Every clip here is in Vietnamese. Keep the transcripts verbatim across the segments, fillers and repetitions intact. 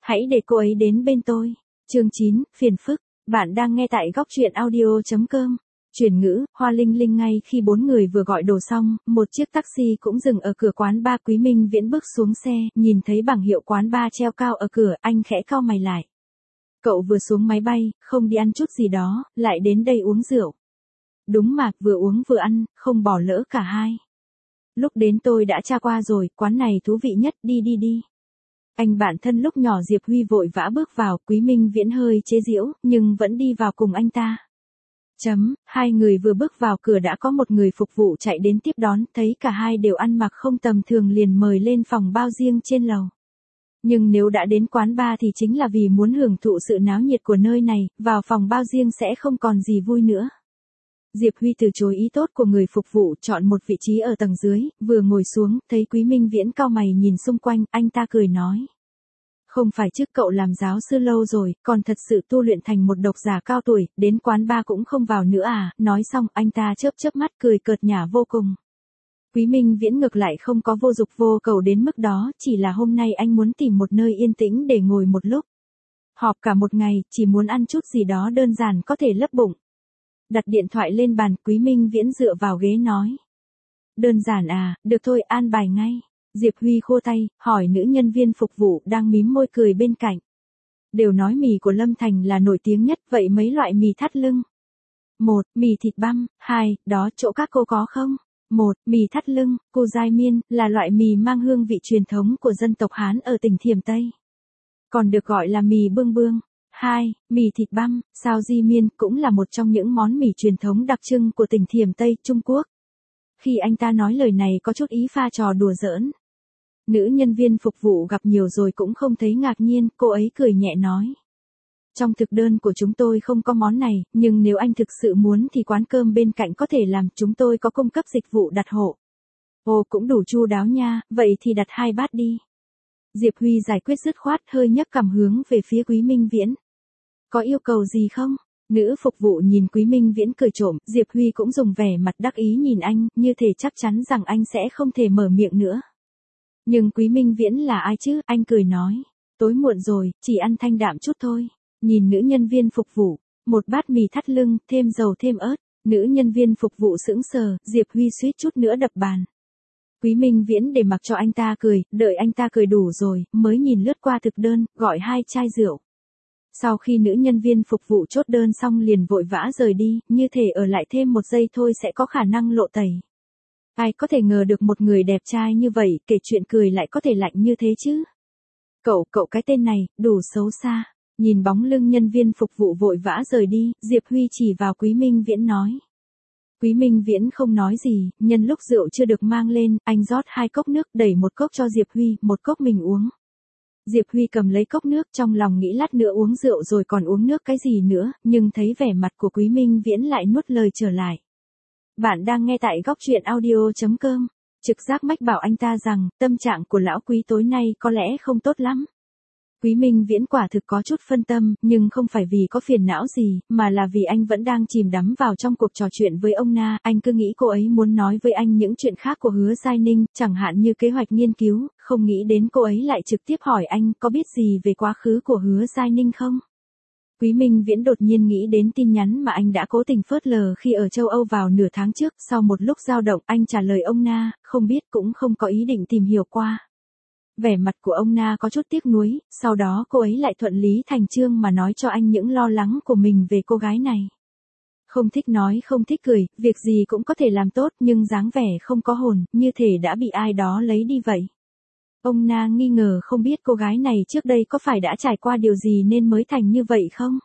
hãy để cô ấy đến bên tôi. Chương chín, phiền phức. Bạn đang nghe tại góc truyện audio chấm com. Chuyển ngữ, Hoa Linh Linh. Ngay khi bốn người vừa gọi đồ xong, một chiếc taxi cũng dừng ở cửa quán bar. Quý Minh Viễn bước xuống xe, nhìn thấy bảng hiệu quán bar treo cao ở cửa, anh khẽ cau mày lại. Cậu vừa xuống máy bay, không đi ăn chút gì đó, lại đến đây uống rượu. Đúng mà, vừa uống vừa ăn, không bỏ lỡ cả hai. Lúc đến tôi đã tra qua rồi, quán này thú vị nhất, đi đi đi. Anh bạn thân lúc nhỏ Diệp Huy vội vã bước vào, Quý Minh Viễn hơi chế giễu, nhưng vẫn đi vào cùng anh ta. Chấm, hai người vừa bước vào cửa đã có một người phục vụ chạy đến tiếp đón, thấy cả hai đều ăn mặc không tầm thường liền mời lên phòng bao riêng trên lầu. Nhưng nếu đã đến quán bar thì chính là vì muốn hưởng thụ sự náo nhiệt của nơi này, vào phòng bao riêng sẽ không còn gì vui nữa. Diệp Huy từ chối ý tốt của người phục vụ, chọn một vị trí ở tầng dưới, vừa ngồi xuống, thấy Quý Minh Viễn cau mày nhìn xung quanh, anh ta cười nói. Không phải chứ, cậu làm giáo sư lâu rồi, còn thật sự tu luyện thành một độc giả cao tuổi, đến quán bar cũng không vào nữa à, nói xong, anh ta chớp chớp mắt cười cợt nhả vô cùng. Quý Minh Viễn ngược lại không có vô dục vô cầu đến mức đó, chỉ là hôm nay anh muốn tìm một nơi yên tĩnh để ngồi một lúc. Họp cả một ngày, chỉ muốn ăn chút gì đó đơn giản có thể lấp bụng. Đặt điện thoại lên bàn, Quý Minh Viễn dựa vào ghế nói. Đơn giản à, được thôi, an bài ngay. Diệp Huy khô tay, hỏi nữ nhân viên phục vụ đang mím môi cười bên cạnh. Đều nói mì của Lâm Thành là nổi tiếng nhất, vậy mấy loại mì thắt lưng? Một, mì thịt băm. Hai, đó chỗ các cô có không? Một, mì thắt lưng, cô Giai Miên, là loại mì mang hương vị truyền thống của dân tộc Hán ở tỉnh Thiểm Tây. Còn được gọi là mì bương bương. Hai, mì thịt băm, sao Di Miên cũng là một trong những món mì truyền thống đặc trưng của tỉnh Thiểm Tây, Trung Quốc. Khi anh ta nói lời này có chút ý pha trò đùa giỡn. Nữ nhân viên phục vụ gặp nhiều rồi cũng không thấy ngạc nhiên, cô ấy cười nhẹ nói. Trong thực đơn của chúng tôi không có món này, nhưng nếu anh thực sự muốn thì quán cơm bên cạnh có thể làm, chúng tôi có cung cấp dịch vụ đặt hộ. Ồ, cũng đủ chu đáo nha, vậy thì đặt hai bát đi. Diệp Huy giải quyết dứt khoát, hơi nhấc cằm hướng về phía Quý Minh Viễn. Có yêu cầu gì không? Nữ phục vụ nhìn Quý Minh Viễn cười trộm, Diệp Huy cũng dùng vẻ mặt đắc ý nhìn anh, như thể chắc chắn rằng anh sẽ không thể mở miệng nữa. Nhưng Quý Minh Viễn là ai chứ, anh cười nói. Tối muộn rồi, chỉ ăn thanh đạm chút thôi. Nhìn nữ nhân viên phục vụ, một bát mì thắt lưng, thêm dầu thêm ớt. Nữ nhân viên phục vụ sững sờ, Diệp Huy suýt chút nữa đập bàn. Quý Minh Viễn để mặc cho anh ta cười, đợi anh ta cười đủ rồi, mới nhìn lướt qua thực đơn, gọi hai chai rượu. Sau khi nữ nhân viên phục vụ chốt đơn xong liền vội vã rời đi, như thể ở lại thêm một giây thôi sẽ có khả năng lộ tẩy. Ai có thể ngờ được một người đẹp trai như vậy, kể chuyện cười lại có thể lạnh như thế chứ? Cậu, cậu cái tên này, đủ xấu xa. Nhìn bóng lưng nhân viên phục vụ vội vã rời đi, Diệp Huy chỉ vào Quý Minh Viễn nói. Quý Minh Viễn không nói gì, nhân lúc rượu chưa được mang lên, anh rót hai cốc nước, đẩy một cốc cho Diệp Huy, một cốc mình uống. Diệp Huy cầm lấy cốc nước, trong lòng nghĩ lát nữa uống rượu rồi còn uống nước cái gì nữa, nhưng thấy vẻ mặt của Quý Minh Viễn lại nuốt lời trở lại. Bạn đang nghe tại góc truyện audio chấm com. Trực giác mách bảo anh ta rằng, tâm trạng của lão Quý tối nay có lẽ không tốt lắm. Quý Minh Viễn quả thực có chút phân tâm, nhưng không phải vì có phiền não gì, mà là vì anh vẫn đang chìm đắm vào trong cuộc trò chuyện với ông Na. Anh cứ nghĩ cô ấy muốn nói với anh những chuyện khác của Hứa Giai Ninh, chẳng hạn như kế hoạch nghiên cứu, không nghĩ đến cô ấy lại trực tiếp hỏi anh có biết gì về quá khứ của Hứa Giai Ninh không? Quý Minh Viễn đột nhiên nghĩ đến tin nhắn mà anh đã cố tình phớt lờ khi ở châu Âu vào nửa tháng trước, sau một lúc dao động anh trả lời ông Na, không biết cũng không có ý định tìm hiểu qua. Vẻ mặt của ông Na có chút tiếc nuối, sau đó cô ấy lại thuận lý thành chương mà nói cho anh những lo lắng của mình về cô gái này. Không thích nói không thích cười, việc gì cũng có thể làm tốt nhưng dáng vẻ không có hồn, như thể đã bị ai đó lấy đi vậy. Ông Na nghi ngờ không biết cô gái này trước đây có phải đã trải qua điều gì nên mới thành như vậy không?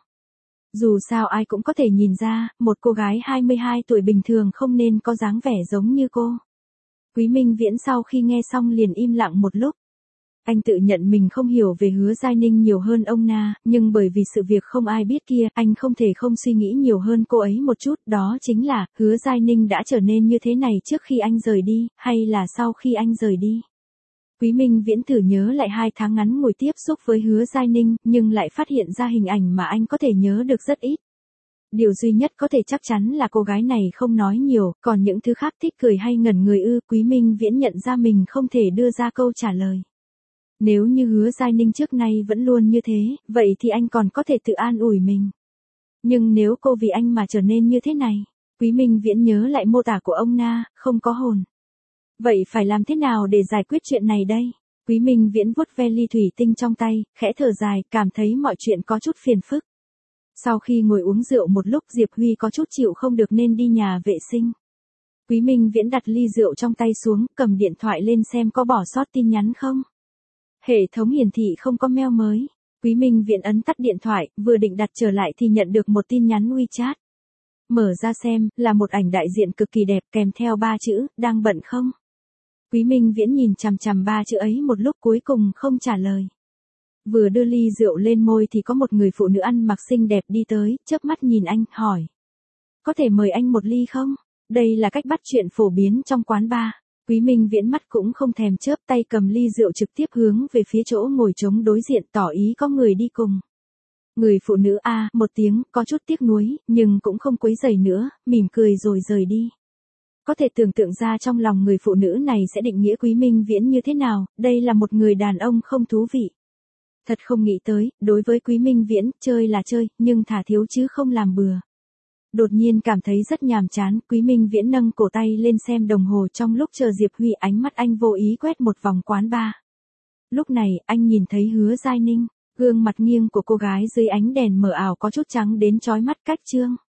Dù sao ai cũng có thể nhìn ra, một cô gái hai mươi hai tuổi bình thường không nên có dáng vẻ giống như cô. Quý Minh Viễn sau khi nghe xong liền im lặng một lúc. Anh tự nhận mình không hiểu về Hứa Giai Ninh nhiều hơn ông Na, nhưng bởi vì sự việc không ai biết kia, anh không thể không suy nghĩ nhiều hơn cô ấy một chút, đó chính là, Hứa Giai Ninh đã trở nên như thế này trước khi anh rời đi, hay là sau khi anh rời đi. Quý Minh Viễn thử nhớ lại hai tháng ngắn ngồi tiếp xúc với Hứa Giai Ninh, nhưng lại phát hiện ra hình ảnh mà anh có thể nhớ được rất ít. Điều duy nhất có thể chắc chắn là cô gái này không nói nhiều, còn những thứ khác thích cười hay ngẩn người ư, Quý Minh Viễn nhận ra mình không thể đưa ra câu trả lời. Nếu như Hứa Giai Ninh trước nay vẫn luôn như thế, vậy thì anh còn có thể tự an ủi mình. Nhưng nếu cô vì anh mà trở nên như thế này, Quý Minh Viễn nhớ lại mô tả của ông Na, không có hồn. Vậy phải làm thế nào để giải quyết chuyện này đây? Quý Minh Viễn vuốt ve ly thủy tinh trong tay, khẽ thở dài, cảm thấy mọi chuyện có chút phiền phức. Sau khi ngồi uống rượu một lúc, Diệp Huy có chút chịu không được nên đi nhà vệ sinh. Quý Minh Viễn đặt ly rượu trong tay xuống, cầm điện thoại lên xem có bỏ sót tin nhắn không. Hệ thống hiển thị không có mail mới. Quý Minh Viễn ấn tắt điện thoại, vừa định đặt trở lại thì nhận được một tin nhắn WeChat. Mở ra xem, là một ảnh đại diện cực kỳ đẹp kèm theo ba chữ, đang bận không? Quý Minh Viễn nhìn chằm chằm ba chữ ấy một lúc cuối cùng không trả lời. Vừa đưa ly rượu lên môi thì có một người phụ nữ ăn mặc xinh đẹp đi tới, chớp mắt nhìn anh, hỏi. Có thể mời anh một ly không? Đây là cách bắt chuyện phổ biến trong quán bar. Quý Minh Viễn mắt cũng không thèm chớp, tay cầm ly rượu trực tiếp hướng về phía chỗ ngồi trống đối diện, tỏ ý có người đi cùng. Người phụ nữ a một tiếng, có chút tiếc nuối, nhưng cũng không quấy rầy nữa, mỉm cười rồi rời đi. Có thể tưởng tượng ra trong lòng người phụ nữ này sẽ định nghĩa Quý Minh Viễn như thế nào, đây là một người đàn ông không thú vị. Thật không nghĩ tới, đối với Quý Minh Viễn, chơi là chơi, nhưng thả thiếu chứ không làm bừa. Đột nhiên cảm thấy rất nhàm chán, Quý Minh Viễn nâng cổ tay lên xem đồng hồ, trong lúc chờ Diệp Huy, ánh mắt anh vô ý quét một vòng quán bar. Lúc này, anh nhìn thấy Hứa Giai Ninh, gương mặt nghiêng của cô gái dưới ánh đèn mờ ảo có chút trắng đến chói mắt cách trương.